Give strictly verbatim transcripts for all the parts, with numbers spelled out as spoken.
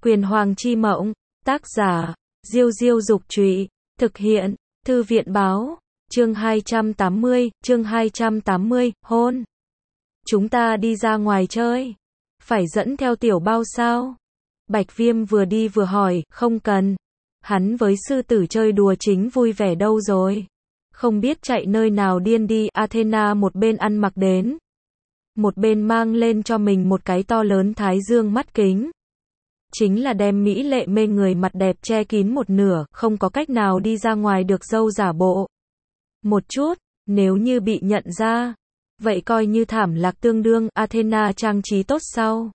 Quyền Hoàng chi mộng, tác giả, Diêu Diêu Dục Trụy, thực hiện, Thư viện Báo, chương hai trăm tám mươi, chương hai trăm tám mươi, hôn. Chúng ta đi ra ngoài chơi. Phải dẫn theo tiểu bao sao? Bạch Viêm vừa đi vừa hỏi, không cần. Hắn với sư tử chơi đùa chính vui vẻ đâu rồi. Không biết chạy nơi nào điên đi. Athena một bên ăn mặc đến, một bên mang lên cho mình một cái to lớn thái dương mắt kính. Chính là đem mỹ lệ mê người mặt đẹp che kín một nửa, không có cách nào đi ra ngoài được dâu giả bộ. Một chút, nếu như bị nhận ra, vậy coi như thảm lạc tương đương. Athena trang trí tốt sau.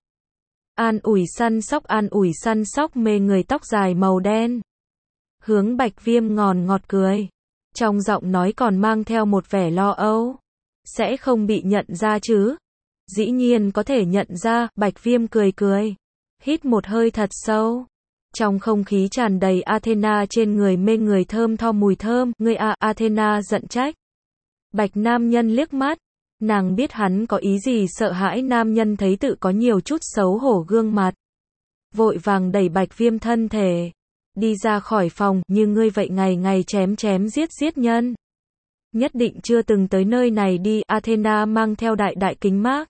An ủi săn sóc an ủi săn sóc mê người tóc dài màu đen. Hướng Bạch Viêm ngòn ngọt cười. Trong giọng nói còn mang theo một vẻ lo âu. Sẽ không bị nhận ra chứ? Dĩ nhiên có thể nhận ra. Bạch Viêm cười cười. Hít một hơi thật sâu. Trong không khí tràn đầy Athena trên người mê người thơm tho mùi thơm. Ngươi à, Athena giận trách. Bạch nam nhân liếc mắt. Nàng biết hắn có ý gì, sợ hãi nam nhân thấy tự có nhiều chút xấu hổ gương mặt. Vội vàng đẩy Bạch Viêm thân thể. Đi ra khỏi phòng, như ngươi vậy ngày ngày chém chém giết giết nhân. Nhất định chưa từng tới nơi này đi. Athena mang theo đại đại kính mát.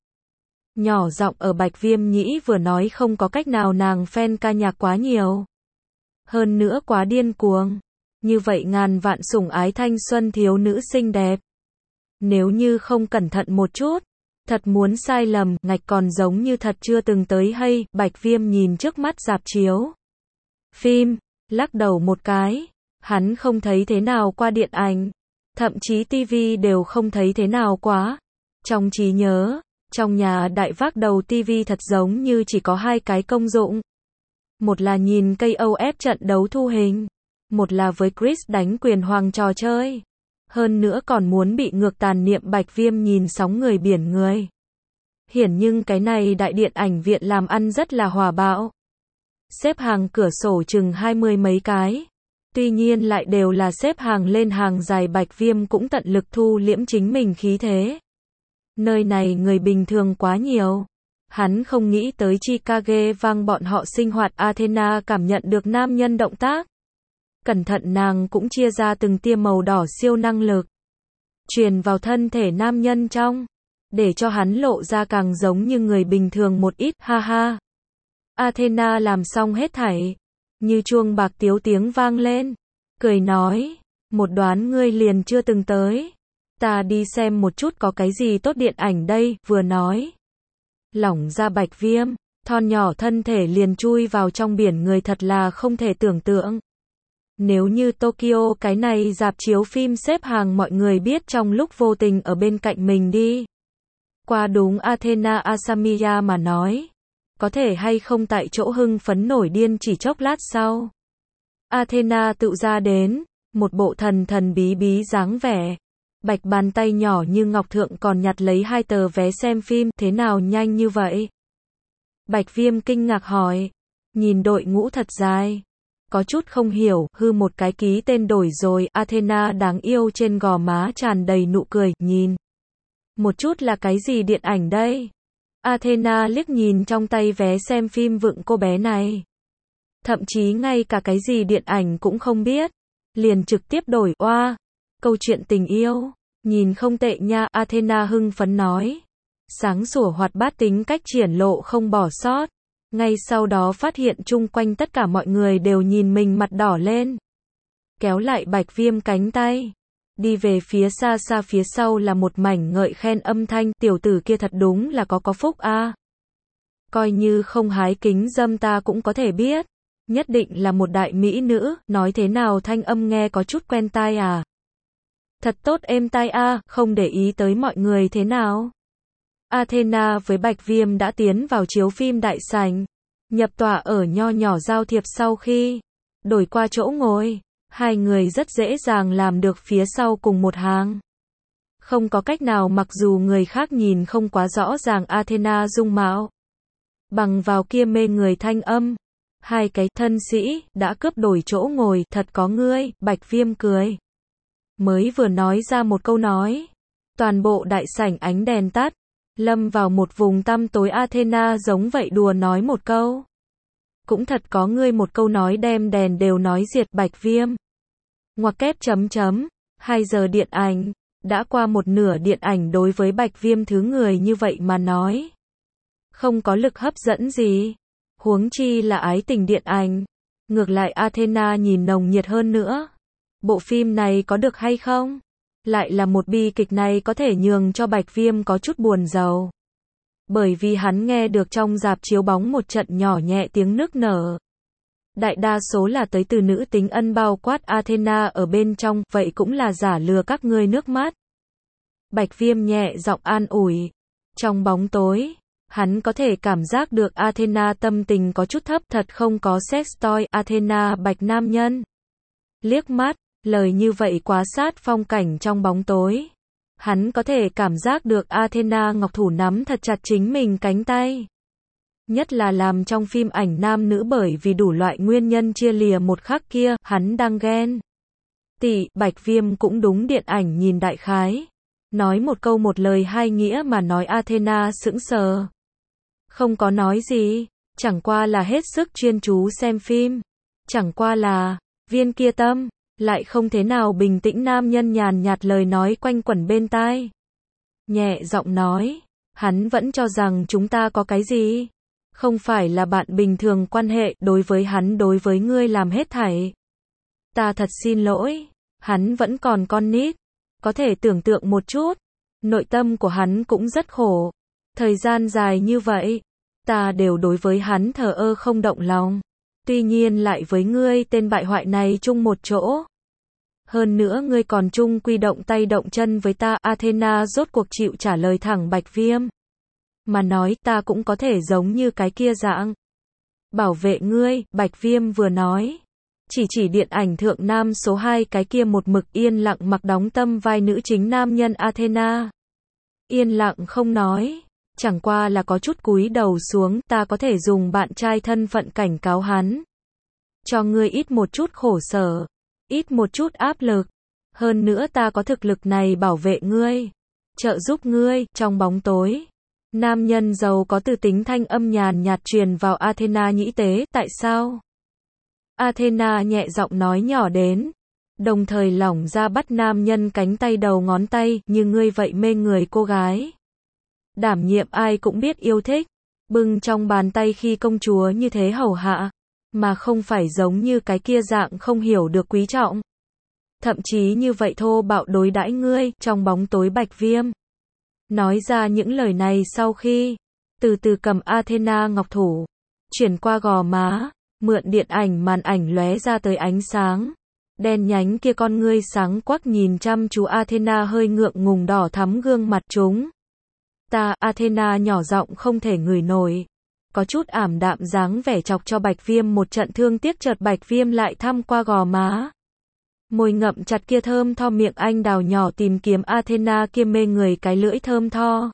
Nhỏ giọng ở Bạch Viêm nhĩ vừa nói, không có cách nào, nàng fan ca nhạc quá nhiều. Hơn nữa quá điên cuồng. Như vậy ngàn vạn sủng ái thanh xuân thiếu nữ xinh đẹp. Nếu như không cẩn thận một chút, thật muốn sai lầm, ngạch còn giống như thật chưa từng tới hay. Bạch Viêm nhìn trước mắt rạp chiếu phim, lắc đầu một cái. Hắn không thấy thế nào qua điện ảnh, thậm chí tivi đều không thấy thế nào quá. Trong trí nhớ, trong nhà đại vác đầu tivi thật giống như chỉ có hai cái công dụng. Một là nhìn ca o ép trận đấu thu hình, một là với Chris đánh quyền hoàng trò chơi. Hơn nữa còn muốn bị ngược tàn niệm. Bạch Viêm nhìn sóng người biển người. Hiển nhưng cái này đại điện ảnh viện làm ăn rất là hòa bạo. Xếp hàng cửa sổ chừng hai mươi mấy cái. Tuy nhiên lại đều là xếp hàng lên hàng dài. Bạch Viêm cũng tận lực thu liễm chính mình khí thế. Nơi này người bình thường quá nhiều. Hắn không nghĩ tới Chicago vang bọn họ sinh hoạt. Athena cảm nhận được nam nhân động tác. Cẩn thận nàng cũng chia ra từng tia màu đỏ siêu năng lực. Truyền vào thân thể nam nhân trong. Để cho hắn lộ ra càng giống như người bình thường một ít. Ha ha. Athena làm xong hết thảy. Như chuông bạc tiếu tiếng vang lên. Cười nói. Một đoán ngươi liền chưa từng tới. Ta đi xem một chút có cái gì tốt điện ảnh đây. Vừa nói. Lỏng ra Bạch Viêm. Thon nhỏ thân thể liền chui vào trong biển người, thật là không thể tưởng tượng. Nếu như Tokyo cái này rạp chiếu phim xếp hàng mọi người biết trong lúc vô tình ở bên cạnh mình đi qua, đúng Athena Asamiya mà nói, có thể hay không tại chỗ hưng phấn nổi điên chỉ chốc lát sau. Athena tự ra đến, một bộ thần thần bí bí dáng vẻ. Bạch bàn tay nhỏ như ngọc thượng còn nhặt lấy hai tờ vé xem phim. Thế nào nhanh như vậy? Bạch Viêm kinh ngạc hỏi. Nhìn đội ngũ thật dài. Có chút không hiểu, hư một cái ký tên đổi rồi. Athena đáng yêu trên gò má tràn đầy nụ cười, nhìn. Một chút là cái gì điện ảnh đây? Athena liếc nhìn trong tay vé xem phim vựng cô bé này. Thậm chí ngay cả cái gì điện ảnh cũng không biết. Liền trực tiếp đổi. Oa, câu chuyện tình yêu. Nhìn không tệ nha. Athena hưng phấn nói. Sáng sủa hoạt bát, tính cách triển lộ không bỏ sót. Ngay sau đó phát hiện chung quanh tất cả mọi người đều nhìn mình, mặt đỏ lên. Kéo lại Bạch Viêm cánh tay. Đi về phía xa xa, phía sau là một mảnh ngợi khen âm thanh. Tiểu tử kia thật đúng là có có phúc a. À. Coi như không hái kính dâm ta cũng có thể biết. Nhất định là một đại mỹ nữ. Nói thế nào thanh âm nghe có chút quen tai à. Thật tốt êm tai a. À, không để ý tới mọi người thế nào. Athena với Bạch Viêm đã tiến vào chiếu phim đại sảnh. Nhập tọa ở nho nhỏ giao thiệp, sau khi đổi qua chỗ ngồi, hai người rất dễ dàng làm được phía sau cùng một hàng. Không có cách nào, mặc dù người khác nhìn không quá rõ ràng Athena dung mạo. Bằng vào kia mê người thanh âm. Hai cái thân sĩ đã cướp đổi chỗ ngồi. Thật có ngươi. Bạch Viêm cười. Mới vừa nói ra một câu nói. Toàn bộ đại sảnh ánh đèn tắt. Lâm vào một vùng tăm tối. Athena giống vậy đùa nói một câu. cũng thật có ngươi một câu nói đem đèn đều nói diệt. Bạch Viêm. Ngoặc kép chấm chấm. hai giờ điện ảnh. Đã qua một nửa điện ảnh đối với Bạch Viêm thứ người như vậy mà nói. Không có lực hấp dẫn gì. Huống chi là ái tình điện ảnh. Ngược lại Athena nhìn nồng nhiệt hơn nữa. Bộ phim này có được hay không? Lại là một bi kịch này có thể nhường cho Bạch Viêm có chút buồn rầu. Bởi vì hắn nghe được trong rạp chiếu bóng một trận nhỏ nhẹ tiếng nức nở. Đại đa số là tới từ nữ tính ân bao quát Athena ở bên trong, vậy cũng là giả lừa các ngươi nước mắt. Bạch Viêm nhẹ giọng an ủi. Trong bóng tối, hắn có thể cảm giác được Athena tâm tình có chút thấp, thật không có sex toy. Athena Bạch nam nhân. Liếc mắt, lời như vậy quá sát phong cảnh trong bóng tối. Hắn có thể cảm giác được Athena ngọc thủ nắm thật chặt chính mình cánh tay. Nhất là làm trong phim ảnh nam nữ bởi vì đủ loại nguyên nhân chia lìa một khắc kia, hắn đang ghen. Tỷ, Bạch Viêm cũng đúng điện ảnh nhìn đại khái. Nói một câu một lời hai nghĩa mà nói Athena sững sờ. Không có nói gì, chẳng qua là hết sức chuyên chú xem phim. Chẳng qua là, viên kia tâm, lại không thế nào bình tĩnh. Nam nhân nhàn nhạt lời nói quanh quẩn bên tai. Nhẹ giọng nói, hắn vẫn cho rằng chúng ta có cái gì? Không phải là bạn bình thường quan hệ, đối với hắn đối với ngươi làm hết thảy. Ta thật xin lỗi, hắn vẫn còn con nít. Có thể tưởng tượng một chút, nội tâm của hắn cũng rất khổ. Thời gian dài như vậy, ta đều đối với hắn thờ ơ không động lòng. Tuy nhiên lại với ngươi tên bại hoại này chung một chỗ. Hơn nữa ngươi còn chung quy động tay động chân với ta. Athena rốt cuộc chịu trả lời thẳng Bạch Viêm. Mà nói ta cũng có thể giống như cái kia dạng. Bảo vệ ngươi, Bạch Viêm vừa nói. Chỉ chỉ điện ảnh thượng nam số hai cái kia một mực yên lặng mặc đóng tâm vai nữ chính nam nhân Athena. Yên lặng không nói. Chẳng qua là có chút cúi đầu xuống. Ta có thể dùng bạn trai thân phận cảnh cáo hắn. Cho ngươi ít một chút khổ sở. Ít một chút áp lực. Hơn nữa ta có thực lực này bảo vệ ngươi. Trợ giúp ngươi. Trong bóng tối, nam nhân giàu có từ tính thanh âm nhàn nhạt truyền vào Athena nhĩ tế. Tại sao? Athena nhẹ giọng nói nhỏ đến. Đồng thời lỏng ra bắt nam nhân cánh tay đầu ngón tay. Như ngươi vậy mê người cô gái. Đảm nhiệm ai cũng biết yêu thích. Bưng trong bàn tay khi công chúa như thế hầu hạ. Mà không phải giống như cái kia dạng không hiểu được quý trọng. Thậm chí như vậy thô bạo đối đãi ngươi. Trong bóng tối Bạch Viêm nói ra những lời này sau khi từ từ cầm Athena ngọc thủ chuyển qua gò má, mượn điện ảnh màn ảnh lóe ra tới ánh sáng đen nhánh kia, con ngươi sáng quắc nhìn chăm chú Athena hơi ngượng ngùng đỏ thắm gương mặt chúng. Ta, Athena nhỏ giọng không thể ngửi nổi, có chút ảm đạm dáng vẻ chọc cho Bạch Viêm một trận thương tiếc. Chợt Bạch Viêm lại thăm qua gò má, môi ngậm chặt kia thơm tho miệng anh đào nhỏ tìm kiếm Athena kia mê người cái lưỡi thơm tho.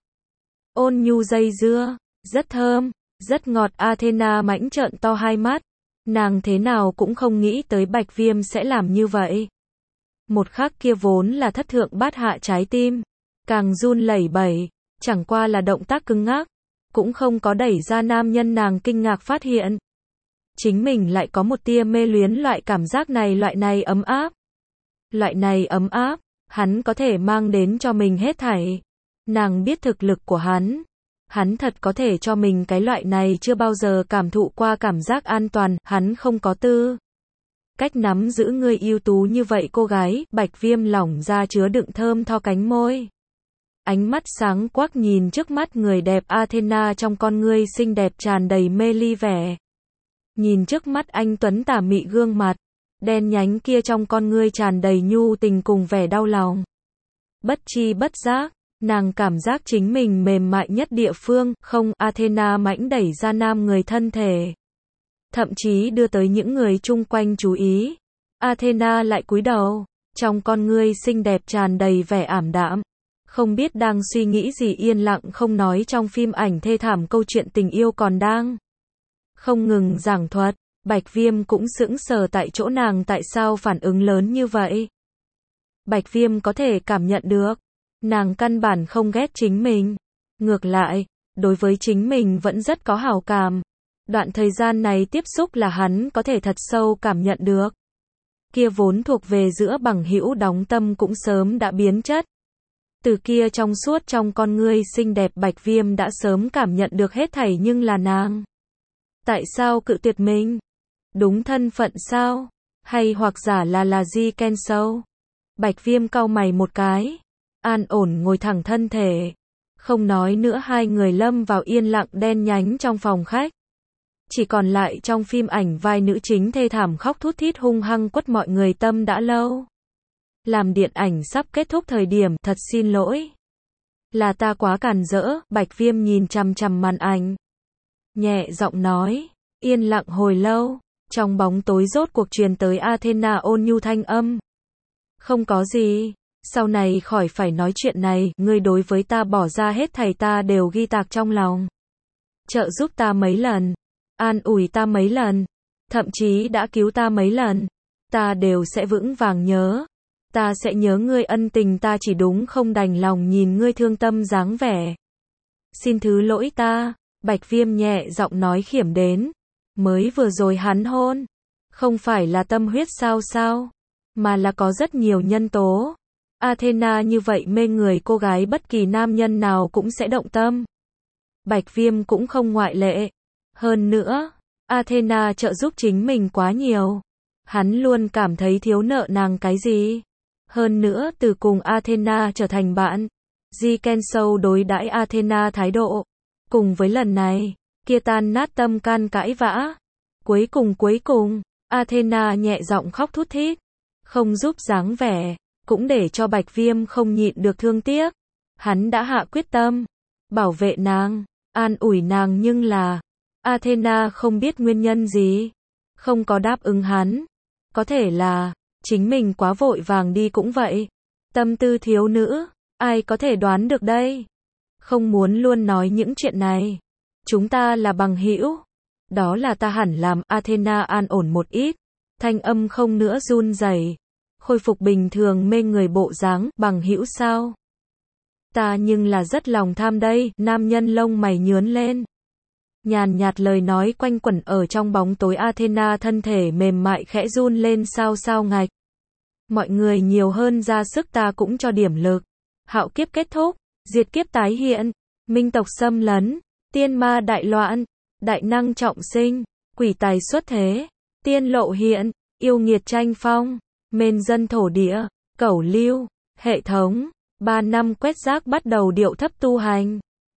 Ôn nhu dây dưa, rất thơm, rất ngọt. Athena mãnh trợn to hai mắt. Nàng thế nào cũng không nghĩ tới Bạch Viêm sẽ làm như vậy. Một khắc kia vốn là thất thượng bát hạ trái tim, càng run lẩy bẩy, chẳng qua là động tác cứng ngắc, cũng không có đẩy ra nam nhân. Nàng kinh ngạc phát hiện chính mình lại có một tia mê luyến loại cảm giác này, loại này ấm áp. Loại này ấm áp, hắn có thể mang đến cho mình hết thảy. Nàng biết thực lực của hắn. Hắn thật có thể cho mình cái loại này chưa bao giờ cảm thụ qua cảm giác an toàn. Hắn không có tư cách nắm giữ người ưu tú như vậy cô gái. Bạch Viêm lỏng ra chứa đựng thơm tho cánh môi. Ánh mắt sáng quắc nhìn trước mắt người đẹp Athena, trong con ngươi xinh đẹp tràn đầy mê ly vẻ. Nhìn trước mắt anh tuấn tà mị gương mặt đen nhánh kia, trong con ngươi tràn đầy nhu tình cùng vẻ đau lòng. Bất chi bất giác, nàng cảm giác chính mình mềm mại nhất địa phương. Không, Athena mãnh đẩy ra nam người thân thể, thậm chí đưa tới những người chung quanh chú ý. Athena lại cúi đầu, trong con ngươi xinh đẹp tràn đầy vẻ ảm đạm, không biết đang suy nghĩ gì, yên lặng không nói. Trong phim ảnh thê thảm câu chuyện tình yêu còn đang không ngừng giảng thuật. Bạch Viêm cũng sững sờ tại chỗ, nàng tại sao phản ứng lớn như vậy. Bạch Viêm có thể cảm nhận được, nàng căn bản không ghét chính mình. Ngược lại, đối với chính mình vẫn rất có hảo cảm. Đoạn thời gian này tiếp xúc là hắn có thể thật sâu cảm nhận được. Kia vốn thuộc về giữa bằng hữu đóng tâm cũng sớm đã biến chất. Từ kia trong suốt trong con ngươi xinh đẹp Bạch Viêm đã sớm cảm nhận được hết thảy nhưng là nàng. Tại sao cự tuyệt mình? Đúng thân phận sao? Hay hoặc giả là là Ji Kensou? Bạch Viêm cau mày một cái. An ổn ngồi thẳng thân thể. Không nói nữa, hai người lâm vào yên lặng đen nhánh trong phòng khách. Chỉ còn lại trong phim ảnh vai nữ chính thê thảm khóc thút thít hung hăng quất mọi người tâm đã lâu. Làm điện ảnh sắp kết thúc thời điểm, thật xin lỗi. Là ta quá càn rỡ, Bạch Viêm nhìn chằm chằm màn ảnh. Nhẹ giọng nói, yên lặng hồi lâu, trong bóng tối rốt cuộc truyền tới Athena ôn nhu thanh âm. Không có gì, sau này khỏi phải nói chuyện này, ngươi đối với ta bỏ ra hết thảy ta đều ghi tạc trong lòng. Trợ giúp ta mấy lần, an ủi ta mấy lần, thậm chí đã cứu ta mấy lần, ta đều sẽ vững vàng nhớ. Ta sẽ nhớ ngươi ân tình, ta chỉ đúng không đành lòng nhìn ngươi thương tâm dáng vẻ. Xin thứ lỗi ta, Bạch Viêm nhẹ giọng nói khiểm đến. Mới vừa rồi hắn hôn, không phải là tâm huyết sao sao, mà là có rất nhiều nhân tố. Athena như vậy mê người cô gái bất kỳ nam nhân nào cũng sẽ động tâm. Bạch Viêm cũng không ngoại lệ. Hơn nữa, Athena trợ giúp chính mình quá nhiều. Hắn luôn cảm thấy thiếu nợ nàng cái gì. Hơn nữa từ cùng Athena trở thành bạn, Ji Kensou đối đãi Athena thái độ, cùng với lần này, kia tan nát tâm can cãi vã. Cuối cùng cuối cùng, Athena nhẹ giọng khóc thút thít, không giúp dáng vẻ, cũng để cho Bạch Viêm không nhịn được thương tiếc. Hắn đã hạ quyết tâm, bảo vệ nàng, an ủi nàng nhưng là, Athena không biết nguyên nhân gì, không có đáp ứng hắn. Có thể là, chính mình quá vội vàng đi cũng vậy. Tâm tư thiếu nữ, ai có thể đoán được đây. Không muốn luôn nói những chuyện này. Chúng ta là bằng hữu. Đó là ta hẳn làm. Athena an ổn một ít. Thanh âm không nữa run rẩy, khôi phục bình thường mê người bộ dáng. Bằng hữu sao? Ta nhưng là rất lòng tham đây. Nam nhân lông mày nhướn lên. Nhàn nhạt lời nói quanh quẩn ở trong bóng tối. Athena thân thể mềm mại khẽ run lên sao sao ngạch. Mọi người nhiều hơn ra sức, ta cũng cho điểm lực. Hạo kiếp kết thúc, diệt kiếp tái hiện, minh tộc xâm lấn, tiên ma đại loạn, đại năng trọng sinh, quỷ tài xuất thế, tiên lộ hiện, yêu nghiệt tranh phong, mên dân thổ địa, cẩu lưu, hệ thống, ba năm quét rác bắt đầu điệu thấp tu hành.